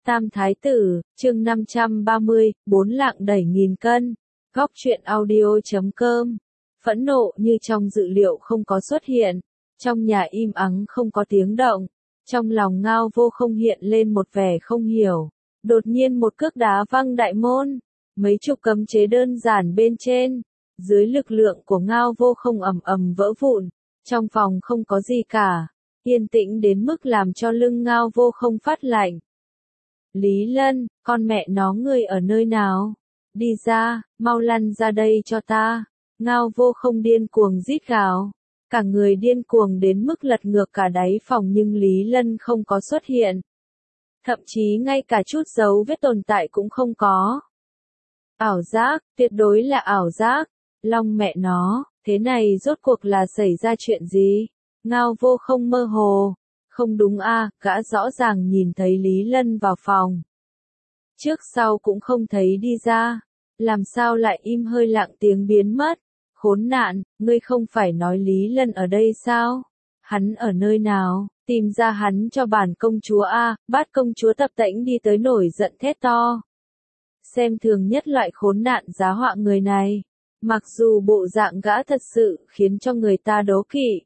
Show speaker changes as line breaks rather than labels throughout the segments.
Tam Thái Tử, chương 530, bốn lạng đẩy nghìn cân. Góc truyện audio.com. Phẫn nộ như trong dự liệu không có xuất hiện. Trong nhà im ắng không có tiếng động. Trong lòng Ngao Vô Không hiện lên một vẻ không hiểu. Đột nhiên một cước đá văng đại môn. Mấy chục cấm chế đơn giản bên trên. Dưới lực lượng của Ngao Vô Không ầm ầm vỡ vụn. Trong phòng không có gì cả. Yên tĩnh đến mức làm cho lưng Ngao Vô Không phát lạnh. Lý Lân, con mẹ nó ngươi ở nơi nào? Đi ra, mau lăn ra đây cho ta. Ngao Vô Không điên cuồng rít gào. Cả người điên cuồng đến mức lật ngược cả đáy phòng nhưng Lý Lân không có xuất hiện. Thậm chí ngay cả chút dấu vết tồn tại cũng không có. Ảo giác, tuyệt đối là ảo giác. Long mẹ nó, thế này rốt cuộc là xảy ra chuyện gì? Ngao Vô Không mơ hồ. Không đúng a, gã rõ ràng nhìn thấy Lý Lân vào phòng. Trước sau cũng không thấy đi ra. Làm sao lại im hơi lặng tiếng biến mất? Khốn nạn, ngươi không phải nói Lý Lân ở đây sao? Hắn ở nơi nào? Tìm ra hắn cho bản công chúa a. Bát công chúa Tập Tễnh đi tới nổi giận thét to. Xem thường nhất loại khốn nạn giá họa người này. Mặc dù bộ dạng gã thật sự khiến cho người ta đố kỵ.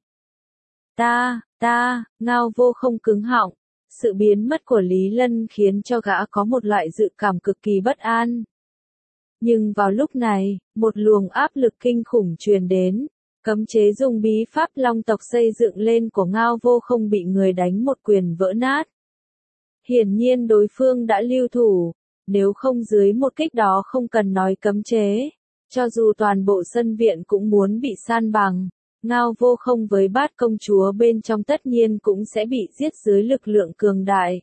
Ngao Vô Không cứng họng. Sự biến mất của Lý Lân khiến cho gã có một loại dự cảm cực kỳ bất an. Nhưng vào lúc này, một luồng áp lực kinh khủng truyền đến. Cấm chế dùng bí pháp Long tộc xây dựng lên của Ngao Vô Không bị người đánh một quyền vỡ nát. Hiển nhiên đối phương đã lưu thủ. Nếu không dưới một kích đó không cần nói cấm chế. Cho dù toàn bộ sân viện cũng muốn bị san bằng. Ngao Vô Không với Bát công chúa bên trong tất nhiên cũng sẽ bị giết dưới lực lượng cường đại.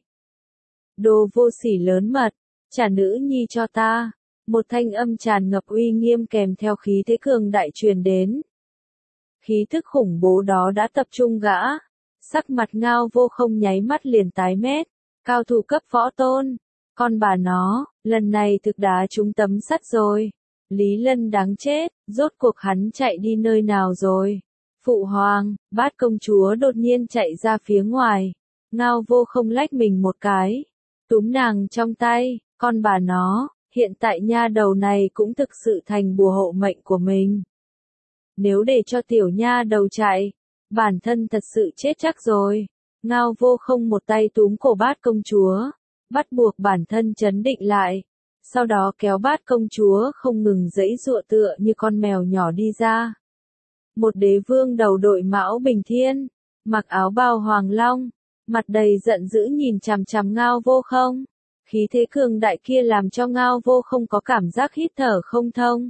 Đồ vô sỉ lớn mật, trả nữ nhi cho ta. Một thanh âm tràn ngập uy nghiêm kèm theo khí thế cường đại truyền đến. Khí thức khủng bố đó đã tập trung gã. Sắc mặt Ngao Vô Không nháy mắt liền tái mét. Cao thủ cấp võ tôn. Con bà nó, lần này thực đá trúng tấm sắt rồi. Lý Lân đáng chết, rốt cuộc hắn chạy đi nơi nào rồi? Phụ hoàng, Bát công chúa đột nhiên chạy ra phía ngoài. Ngao Vô Không lách mình một cái. Túm nàng trong tay, con bà nó, hiện tại nha đầu này cũng thực sự thành bùa hộ mệnh của mình. Nếu để cho tiểu nha đầu chạy, bản thân thật sự chết chắc rồi. Ngao Vô Không một tay túm cổ Bát công chúa, bắt buộc bản thân trấn định lại. Sau đó kéo Bát công chúa không ngừng giãy giụa tựa như con mèo nhỏ đi ra. Một đế vương đầu đội mão bình thiên, mặc áo bào hoàng long, mặt đầy giận dữ nhìn chằm chằm Ngao Vô Không. Khí thế cường đại kia làm cho Ngao Vô Không có cảm giác hít thở không thông.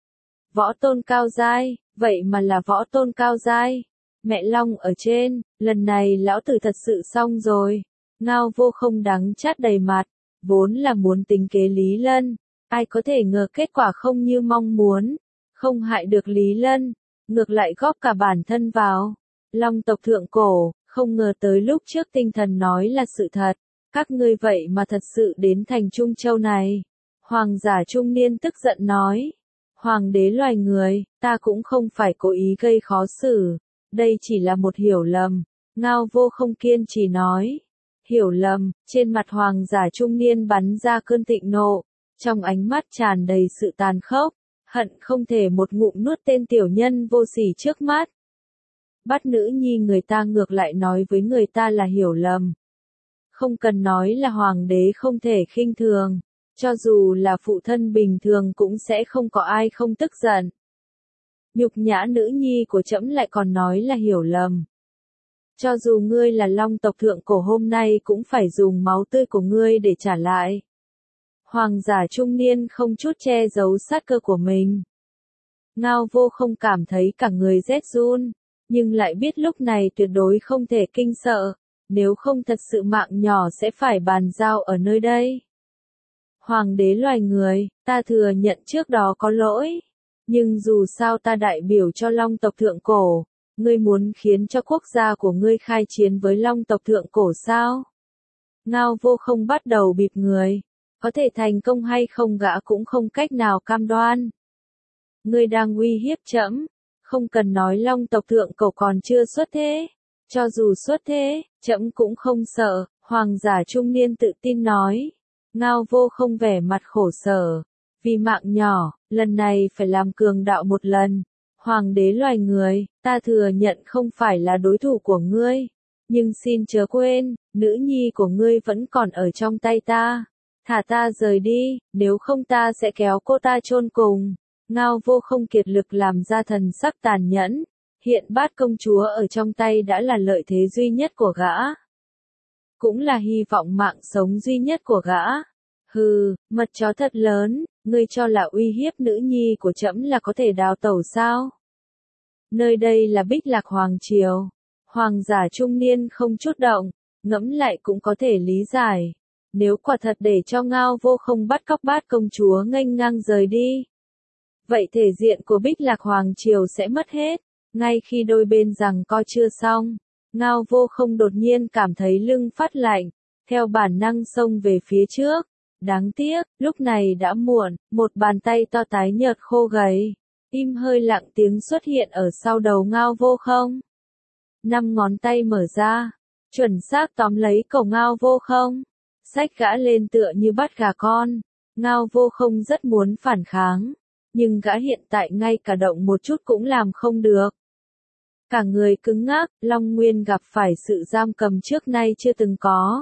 Võ tôn cao giai, vậy mà là võ tôn cao giai. Mẹ Long ở trên, lần này lão tử thật sự xong rồi. Ngao Vô Không đắng chát đầy mặt, vốn là muốn tính kế Lý Lân. Ai có thể ngờ kết quả không như mong muốn, không hại được Lý Lân. Ngược lại góp cả bản thân vào. Long tộc thượng cổ, không ngờ tới lúc trước tinh thần nói là sự thật. Các ngươi vậy mà thật sự đến thành Trung Châu này. Hoàng giả trung niên tức giận nói. Hoàng đế loài người, ta cũng không phải cố ý gây khó xử. Đây chỉ là một hiểu lầm. Ngao Vô Không kiên trì nói. Hiểu lầm, trên mặt hoàng giả trung niên bắn ra cơn thịnh nộ. Trong ánh mắt tràn đầy sự tàn khốc. Hận không thể một ngụm nuốt tên tiểu nhân vô sỉ trước mắt. Bắt nữ nhi người ta ngược lại nói với người ta là hiểu lầm. Không cần nói là hoàng đế không thể khinh thường. Cho dù là phụ thân bình thường cũng sẽ không có ai không tức giận. Nhục nhã nữ nhi của trẫm lại còn nói là hiểu lầm. Cho dù ngươi là Long tộc thượng cổ hôm nay cũng phải dùng máu tươi của ngươi để trả lại. Hoàng giả trung niên không chút che giấu sát cơ của mình. Ngao Vô Không cảm thấy cả người rét run, nhưng lại biết lúc này tuyệt đối không thể kinh sợ, nếu không thật sự mạng nhỏ sẽ phải bàn giao ở nơi đây. Hoàng đế loài người, ta thừa nhận trước đó có lỗi, nhưng dù sao ta đại biểu cho Long tộc thượng cổ, ngươi muốn khiến cho quốc gia của ngươi khai chiến với Long tộc thượng cổ sao? Ngao Vô Không bắt đầu bịp người. Có thể thành công hay không gã cũng không cách nào cam đoan. Ngươi đang uy hiếp trẫm, không cần nói Long tộc thượng cổ còn chưa xuất thế. Cho dù xuất thế, trẫm cũng không sợ, Hoàng giả trung niên tự tin nói. Ngao Vô Không vẻ mặt khổ sở. Vì mạng nhỏ, lần này phải làm cường đạo một lần. Hoàng đế loài người, ta thừa nhận không phải là đối thủ của ngươi. Nhưng xin chớ quên, nữ nhi của ngươi vẫn còn ở trong tay ta. Thả ta rời đi, nếu không ta sẽ kéo cô ta chôn cùng. Ngao Vô Không kiệt lực làm ra thần sắc tàn nhẫn. Hiện bát công chúa ở trong tay đã là lợi thế duy nhất của gã. Cũng là hy vọng mạng sống duy nhất của gã. Hừ, mật chó thật lớn, ngươi cho là uy hiếp nữ nhi của trẫm là có thể đào tẩu sao? Nơi đây là Bích Lạc Hoàng Triều. Hoàng giả trung niên không chút động, ngẫm lại cũng có thể lý giải. Nếu quả thật để cho Ngao Vô Không bắt cóc bát công chúa nghênh ngang rời đi, vậy thể diện của Bích Lạc Hoàng Triều sẽ mất hết. Ngay khi đôi bên giằng co chưa xong, Ngao Vô Không đột nhiên cảm thấy lưng phát lạnh, theo bản năng xông về phía trước. Đáng tiếc, lúc này đã muộn, một bàn tay to tái nhợt khô gầy, im hơi lặng tiếng xuất hiện ở sau đầu Ngao Vô Không. 5 ngón tay mở ra, chuẩn xác tóm lấy cổ Ngao Vô Không, xách gã lên tựa như bắt gà con. Ngao Vô Không rất muốn phản kháng, nhưng gã hiện tại ngay cả động một chút cũng làm không được. Cả người cứng ngắc, Long Nguyên gặp phải sự giam cầm trước nay chưa từng có.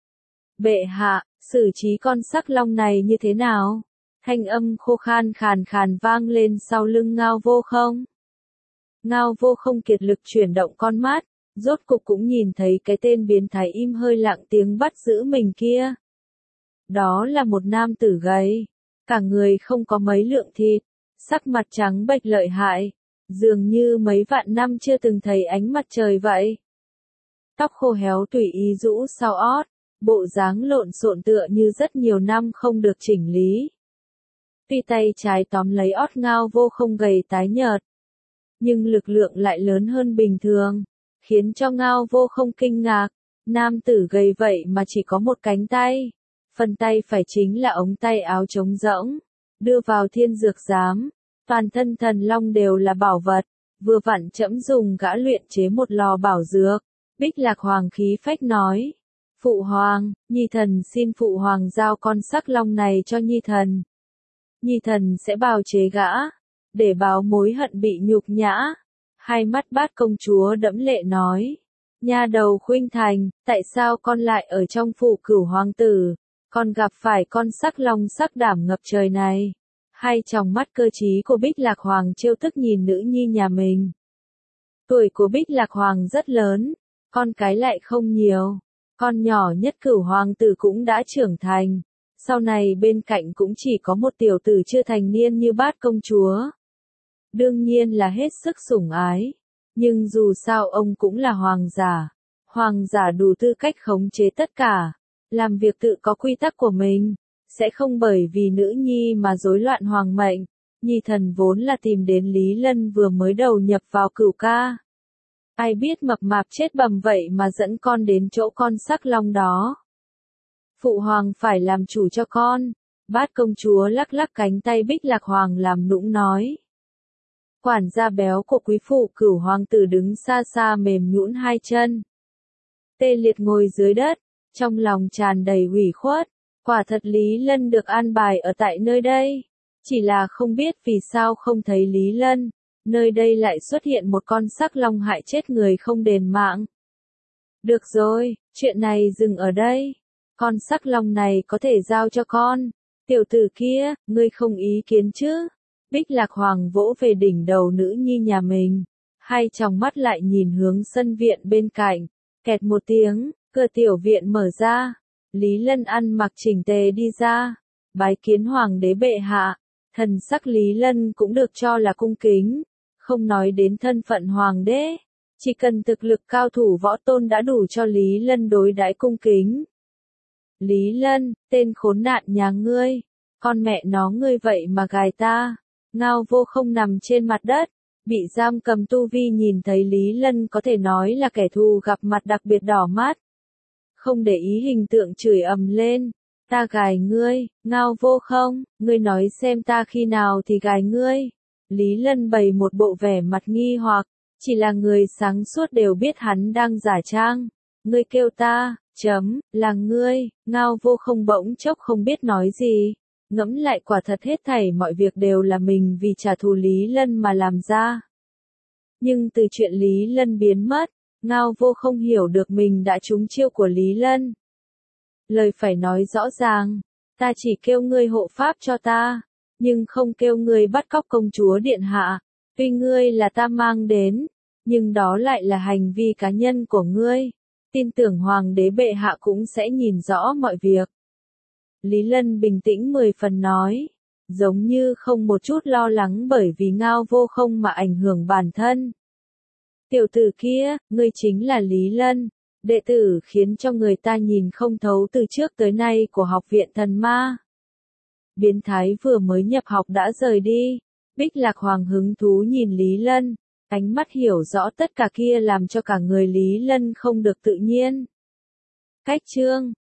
Bệ hạ, xử trí con sắc long này như thế nào? Thanh âm khô khan khàn khàn vang lên sau lưng Ngao Vô Không. Ngao Vô Không kiệt lực chuyển động con mắt, rốt cục cũng nhìn thấy cái tên biến thái im hơi lặng tiếng bắt giữ mình kia. Đó là một nam tử gầy, cả người không có mấy lượng thịt, sắc mặt trắng bệch lợi hại, dường như mấy vạn năm chưa từng thấy ánh mặt trời vậy. Tóc khô héo tùy ý rũ sau ót, bộ dáng lộn xộn tựa như rất nhiều năm không được chỉnh lý. Tuy tay trái tóm lấy ót Ngao Vô Không gầy tái nhợt, nhưng lực lượng lại lớn hơn bình thường, khiến cho Ngao Vô Không kinh ngạc. Nam tử gầy vậy mà chỉ có một cánh tay, phần tay phải chính là ống tay áo trống rỗng, đưa vào thiên dược giám, toàn thân thần long đều là bảo vật, vừa vặn trẫm dùng gã luyện chế một lò bảo dược. Bích Lạc Hoàng khí phách nói. Phụ hoàng, Nhi thần xin phụ hoàng giao con sắc long này cho Nhi thần. Nhi thần sẽ bào chế gã, để báo mối hận bị nhục nhã. Hai mắt bát công chúa đẫm lệ nói. Nha đầu khuynh thành, tại sao con lại ở trong phủ Cửu hoàng tử? Con gặp phải con sắc long sắc đảm ngập trời này. Hai tròng mắt cơ trí của Bích Lạc Hoàng trêu tức nhìn nữ nhi nhà mình. Tuổi của Bích Lạc Hoàng rất lớn, con cái lại không nhiều. Con nhỏ nhất Cửu hoàng tử cũng đã trưởng thành, sau này bên cạnh cũng chỉ có một tiểu tử chưa thành niên như bát công chúa. Đương nhiên là hết sức sủng ái, nhưng dù sao ông cũng là hoàng giả đủ tư cách khống chế tất cả, làm việc tự có quy tắc của mình, sẽ không bởi vì nữ nhi mà rối loạn hoàng mệnh. Nhi thần vốn là tìm đến Lý Lân vừa mới đầu nhập vào Cửu ca. Ai biết mập mạp chết bầm vậy mà dẫn con đến chỗ con sắc long đó. Phụ hoàng phải làm chủ cho con. Bát công chúa lắc lắc cánh tay Bích Lạc Hoàng làm nũng nói. Quản gia béo của quý phụ Cửu hoàng tử đứng xa xa mềm nhũn hai chân. Tê liệt ngồi dưới đất, trong lòng tràn đầy ủy khuất. Quả thật Lý Lân được an bài ở tại nơi đây. Chỉ là không biết vì sao không thấy Lý Lân. Nơi đây lại xuất hiện một con sắc long hại chết người không đền mạng. Được rồi, chuyện này dừng ở đây. Con sắc long này có thể giao cho con. Tiểu tử kia, ngươi không ý kiến chứ? Bích Lạc Hoàng vỗ về đỉnh đầu nữ nhi nhà mình. Hai tròng mắt lại nhìn hướng sân viện bên cạnh. Kẹt một tiếng, cửa tiểu viện mở ra. Lý Lân ăn mặc chỉnh tề đi ra. Bái kiến hoàng đế bệ hạ. Thần sắc Lý Lân cũng được cho là cung kính. Không nói đến thân phận hoàng đế, chỉ cần thực lực cao thủ võ tôn đã đủ cho Lý Lân đối đãi cung kính. Lý Lân, tên khốn nạn nhà ngươi, con mẹ nó ngươi vậy mà gài ta. Ngao Vô Không nằm trên mặt đất, bị giam cầm tu vi nhìn thấy Lý Lân có thể nói là kẻ thù gặp mặt đặc biệt đỏ mắt. Không để ý hình tượng chửi ầm lên. Ta gài ngươi, Ngao Vô Không, ngươi nói xem ta khi nào thì gài ngươi. Lý Lân bày một bộ vẻ mặt nghi hoặc, chỉ là người sáng suốt đều biết hắn đang giả trang. Ngươi kêu ta, Là ngươi, Ngao Vô Không bỗng chốc không biết nói gì. Ngẫm lại quả thật hết thảy mọi việc đều là mình vì trả thù Lý Lân mà làm ra. Nhưng từ chuyện Lý Lân biến mất, Ngao Vô Không hiểu được mình đã trúng chiêu của Lý Lân. Lời phải nói rõ ràng, ta chỉ kêu ngươi hộ pháp cho ta, nhưng không kêu ngươi bắt cóc công chúa điện hạ. Tuy ngươi là ta mang đến, nhưng đó lại là hành vi cá nhân của ngươi. Tin tưởng hoàng đế bệ hạ cũng sẽ nhìn rõ mọi việc. Lý Lân bình tĩnh 10 phần nói, giống như không một chút lo lắng bởi vì Ngao Vô Không mà ảnh hưởng bản thân. Tiểu tử kia, ngươi chính là Lý Lân, đệ tử khiến cho người ta nhìn không thấu từ trước tới nay của học viện thần ma. Biến thái vừa mới nhập học đã rời đi. Bích Lạc Hoàng hứng thú nhìn Lý Lân, ánh mắt hiểu rõ tất cả kia làm cho cả người Lý Lân không được tự nhiên. Cách chương